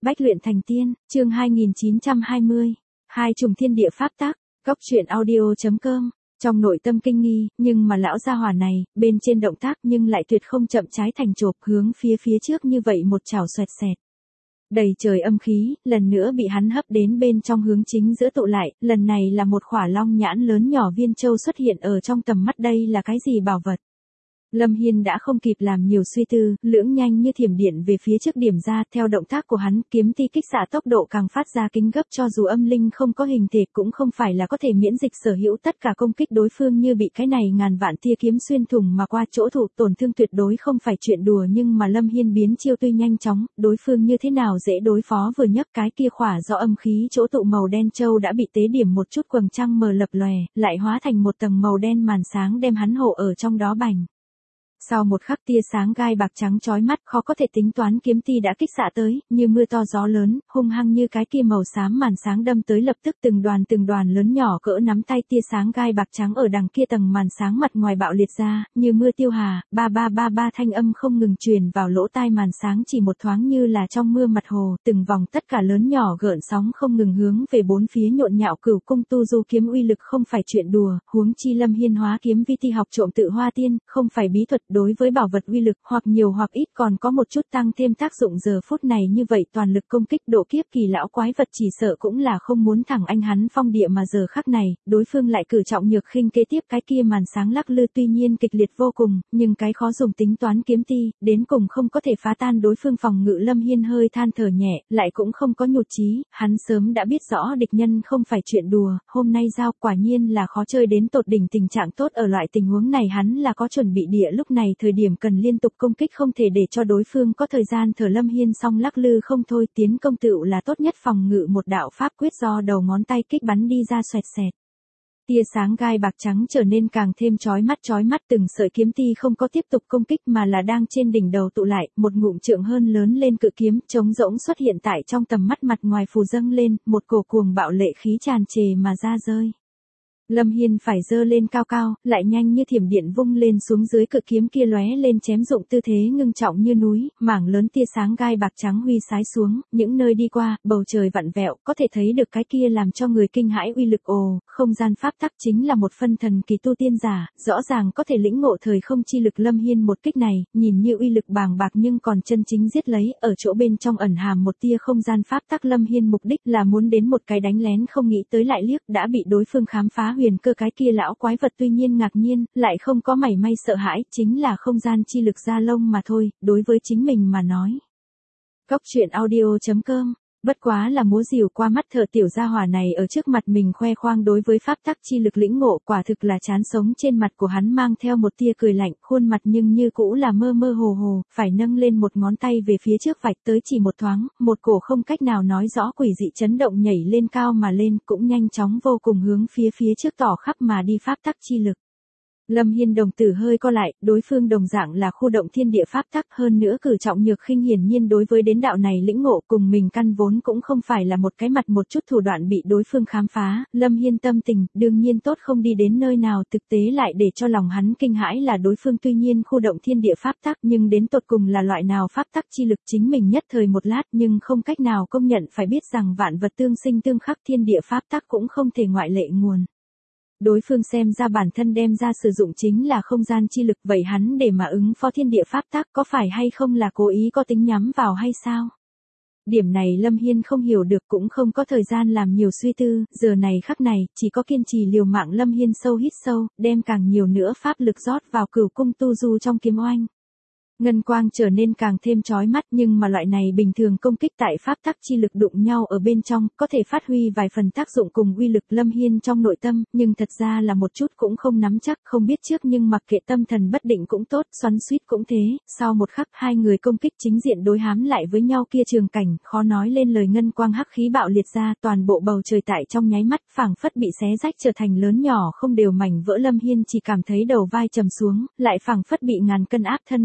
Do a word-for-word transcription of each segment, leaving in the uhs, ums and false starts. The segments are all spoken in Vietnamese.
Bách luyện thành tiên, chương hai nghìn chín trăm hai mươi. Hai trùng thiên địa pháp tắc, góc truyện audio chấm com. Trong nội tâm kinh nghi, nhưng mà lão gia hỏa này, bên trên động tác nhưng lại tuyệt không chậm trái thành chộp hướng phía phía trước như vậy một chảo xoẹt xẹt. Đầy trời âm khí, lần nữa bị hắn hấp đến bên trong hướng chính giữa tụ lại, lần này là một khỏa long nhãn lớn nhỏ viên châu xuất hiện ở trong tầm mắt, đây là cái gì bảo vật? Lâm Hiên đã không kịp làm nhiều suy tư, lưỡng nhanh như thiểm điện về phía trước điểm ra, theo động tác của hắn, kiếm ti kích xạ tốc độ càng phát ra kinh gấp, cho dù âm linh không có hình thể cũng không phải là có thể miễn dịch sở hữu tất cả công kích đối phương, như bị cái này ngàn vạn tia kiếm xuyên thủng mà qua chỗ thủ, tổn thương tuyệt đối không phải chuyện đùa. Nhưng mà Lâm Hiên biến chiêu tuy nhanh chóng, đối phương như thế nào dễ đối phó, vừa nhấc cái kia khỏa do âm khí chỗ tụ màu đen châu đã bị tế điểm một chút quầng trăng mờ lập lòe, lại hóa thành một tầng màu đen màn sáng đem hắn hộ ở trong đó bành. Sau một khắc tia sáng gai bạc trắng chói mắt, khó có thể tính toán kiếm ti đã kích xạ tới, như mưa to gió lớn, hung hăng như cái kia màu xám màn sáng đâm tới, lập tức từng đoàn từng đoàn lớn nhỏ cỡ nắm tay tia sáng gai bạc trắng ở đằng kia tầng màn sáng mặt ngoài bạo liệt ra, như mưa tiêu hà, ba ba ba ba thanh âm không ngừng truyền vào lỗ tai màn sáng, chỉ một thoáng như là trong mưa mặt hồ, từng vòng tất cả lớn nhỏ gợn sóng không ngừng hướng về bốn phía nhộn nhạo. Cửu cung tu du kiếm uy lực không phải chuyện đùa, huống chi Lâm Hiên hóa kiếm vi ti học trộm tự hoa tiên, không phải bí thuật, đối với bảo vật uy lực hoặc nhiều hoặc ít còn có một chút tăng thêm tác dụng. Giờ phút này như vậy toàn lực công kích độ kiếp kỳ lão quái vật chỉ sợ cũng là không muốn thẳng anh hắn phong địa, mà giờ khắc này, đối phương lại cử trọng nhược khinh, kế tiếp cái kia màn sáng lắc lư tuy nhiên kịch liệt vô cùng, nhưng cái khó dùng tính toán kiếm ti, đến cùng không có thể phá tan đối phương phòng ngự. Lâm Hiên hơi than thở nhẹ, lại cũng không có nhụt chí, hắn sớm đã biết rõ địch nhân không phải chuyện đùa, hôm nay giao quả nhiên là khó chơi đến tột đỉnh. Tình trạng tốt ở loại tình huống này hắn là có chuẩn bị địa, lúc này thời điểm cần liên tục công kích không thể để cho đối phương có thời gian thở. Lâm Hiên song lắc lư không thôi, tiến công tựu là tốt nhất phòng ngự, một đạo pháp quyết do đầu ngón tay kích bắn đi ra xoẹt xẹt. Tia sáng gai bạc trắng trở nên càng thêm chói mắt chói mắt, từng sợi kiếm ti không có tiếp tục công kích mà là đang trên đỉnh đầu tụ lại, một ngụm trượng hơn lớn lên cự kiếm trống rỗng xuất hiện tại trong tầm mắt, mặt ngoài phù dâng lên, một cổ cuồng bạo lệ khí tràn trề mà ra rơi. Lâm Hiên phải giơ lên cao cao, lại nhanh như thiểm điện vung lên xuống dưới, cự kiếm kia lóe lên chém dụng tư thế ngưng trọng như núi, mảng lớn tia sáng gai bạc trắng huy sái xuống, những nơi đi qua, bầu trời vặn vẹo, có thể thấy được cái kia làm cho người kinh hãi uy lực. Ồ, không gian pháp tắc chính là một phân thần kỳ tu tiên giả, rõ ràng có thể lĩnh ngộ thời không chi lực. Lâm Hiên một kích này, nhìn như uy lực bàng bạc nhưng còn chân chính giết lấy, ở chỗ bên trong ẩn hàm một tia không gian pháp tắc. Lâm Hiên mục đích là muốn đến một cái đánh lén, không nghĩ tới lại liếc đã bị đối phương khám phá huyền cơ. Cái kia lão quái vật tuy nhiên ngạc nhiên, lại không có mảy may sợ hãi, chính là không gian chi lực da lông mà thôi, đối với chính mình mà nói. Góc truyện audio chấm com. Bất quá là múa rìu qua mắt thợ tiểu gia hỏa này ở trước mặt mình khoe khoang đối với pháp tắc chi lực lĩnh ngộ, quả thực là chán sống. Trên mặt của hắn mang theo một tia cười lạnh, khuôn mặt nhưng như cũ là mơ mơ hồ hồ, phải nâng lên một ngón tay về phía trước vạch tới, chỉ một thoáng, một cổ không cách nào nói rõ quỷ dị chấn động nhảy lên cao mà lên, cũng nhanh chóng vô cùng hướng phía phía trước tỏ khắp mà đi pháp tắc chi lực. Lâm Hiên đồng tử hơi co lại, đối phương đồng dạng là khu động thiên địa pháp tắc, hơn nữa cử trọng nhược khinh, hiển nhiên đối với đến đạo này lĩnh ngộ cùng mình căn vốn cũng không phải là một cái mặt, một chút thủ đoạn bị đối phương khám phá. Lâm Hiên tâm tình đương nhiên tốt không đi đến nơi nào, thực tế lại để cho lòng hắn kinh hãi là đối phương tuy nhiên khu động thiên địa pháp tắc, nhưng đến tột cùng là loại nào pháp tắc chi lực chính mình nhất thời một lát nhưng không cách nào công nhận. Phải biết rằng vạn vật tương sinh tương khắc, thiên địa pháp tắc cũng không thể ngoại lệ nguồn. Đối phương xem ra bản thân đem ra sử dụng chính là không gian chi lực, vậy hắn để mà ứng phó thiên địa pháp tắc có phải hay không là cố ý có tính nhắm vào hay sao? Điểm này Lâm Hiên không hiểu được, cũng không có thời gian làm nhiều suy tư, giờ này khắc này, chỉ có kiên trì liều mạng. Lâm Hiên sâu hít sâu, đem càng nhiều nữa pháp lực rót vào cửu cung tu du trong kiếm oanh. Ngân quang trở nên càng thêm chói mắt, nhưng mà loại này bình thường công kích tại pháp tắc chi lực đụng nhau ở bên trong, có thể phát huy vài phần tác dụng cùng uy lực. Lâm Hiên trong nội tâm, nhưng thật ra là một chút cũng không nắm chắc, không biết trước, nhưng mặc kệ, tâm thần bất định cũng tốt, xoắn xuýt cũng thế. Sau một khắc, hai người công kích chính diện đối hám lại với nhau, kia trường cảnh khó nói lên lời. Ngân quang hắc khí bạo liệt ra, toàn bộ bầu trời tại trong nháy mắt phảng phất bị xé rách trở thành lớn nhỏ không đều mảnh vỡ. Lâm Hiên chỉ cảm thấy đầu vai trầm xuống, lại phảng phất bị ngàn cân áp thân, không gian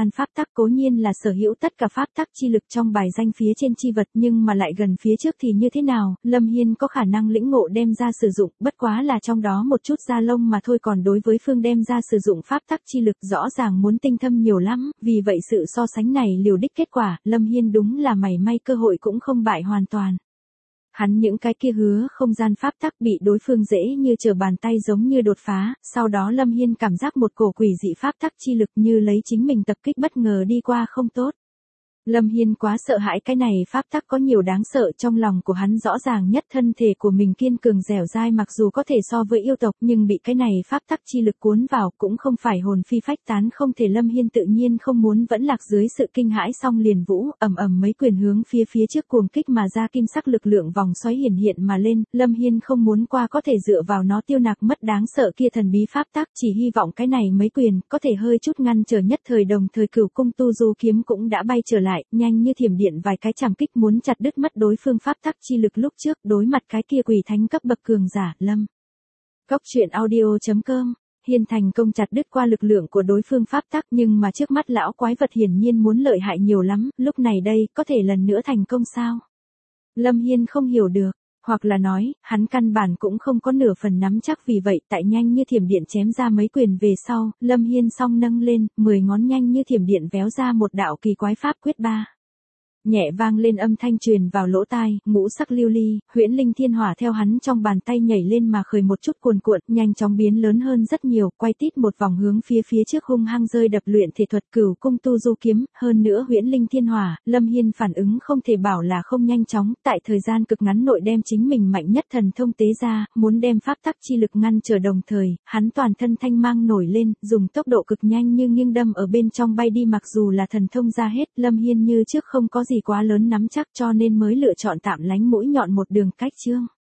gian pháp tắc cố nhiên là sở hữu tất cả pháp tắc chi lực trong bài danh phía trên chi vật nhưng mà lại gần phía trước thì như thế nào, Lâm Hiên có khả năng lĩnh ngộ đem ra sử dụng, bất quá là trong đó một chút da lông mà thôi, còn đối với phương đem ra sử dụng pháp tắc chi lực rõ ràng muốn tinh thâm nhiều lắm, vì vậy sự so sánh này liều đích kết quả, Lâm Hiên đúng là mảy may cơ hội cũng không bại hoàn toàn. Hắn những cái kia hứa không gian pháp tắc bị đối phương dễ như trở bàn tay giống như đột phá, sau đó Lâm Hiên cảm giác một cổ quỷ dị pháp tắc chi lực như lấy chính mình tập kích bất ngờ đi qua không tốt. Lâm Hiên quá sợ hãi cái này pháp tắc có nhiều đáng sợ, trong lòng của hắn rõ ràng nhất thân thể của mình kiên cường dẻo dai mặc dù có thể so với yêu tộc nhưng bị cái này pháp tắc chi lực cuốn vào cũng không phải hồn phi phách tán không thể. Lâm Hiên tự nhiên không muốn vẫn lạc dưới sự kinh hãi, song liền vũ ầm ầm mấy quyền hướng phía phía trước cuồng kích mà ra, kim sắc lực lượng vòng xoáy hiển hiện mà lên, Lâm Hiên không muốn qua có thể dựa vào nó tiêu nạp mất đáng sợ kia thần bí pháp tắc, chỉ hy vọng cái này mấy quyền có thể hơi chút ngăn trở nhất thời. Đồng thời Cửu Cung Tu Du kiếm cũng đã bay trở lại, nhanh như thiểm điện vài cái chảm kích muốn chặt đứt mất đối phương pháp tắc chi lực lúc trước đối mặt cái kia quỷ thánh cấp bậc cường giả. Lâm Cốc Truyện Audio chấm com Hiên thành công chặt đứt qua lực lượng của đối phương pháp tắc, nhưng mà trước mắt lão quái vật hiển nhiên muốn lợi hại nhiều lắm, lúc này đây có thể lần nữa thành công sao? Lâm Hiên không hiểu được, hoặc là nói, hắn căn bản cũng không có nửa phần nắm chắc, vì vậy tại nhanh như thiểm điện chém ra mấy quyền về sau, Lâm Hiên song nâng lên, mười ngón nhanh như thiểm điện véo ra một đạo kỳ quái pháp quyết ba. Nhẹ vang lên âm thanh truyền vào lỗ tai, ngũ sắc lưu ly, huyễn linh thiên hỏa theo hắn trong bàn tay nhảy lên mà khởi một chút cuồn cuộn, nhanh chóng biến lớn hơn rất nhiều, quay tít một vòng hướng phía phía trước hung hăng rơi đập luyện thể thuật Cửu Cung Tu Du kiếm, hơn nữa huyễn linh thiên hỏa, Lâm Hiên phản ứng không thể bảo là không nhanh chóng, tại thời gian cực ngắn nội đem chính mình mạnh nhất thần thông tế ra, muốn đem pháp tắc chi lực ngăn trở, đồng thời, hắn toàn thân thanh mang nổi lên, dùng tốc độ cực nhanh như nghiêng đâm ở bên trong bay đi, mặc dù là thần thông ra hết, Lâm Hiên như trước không có gì quá lớn nắm chắc cho nên mới lựa chọn tạm lánh mũi nhọn một đường cách chương.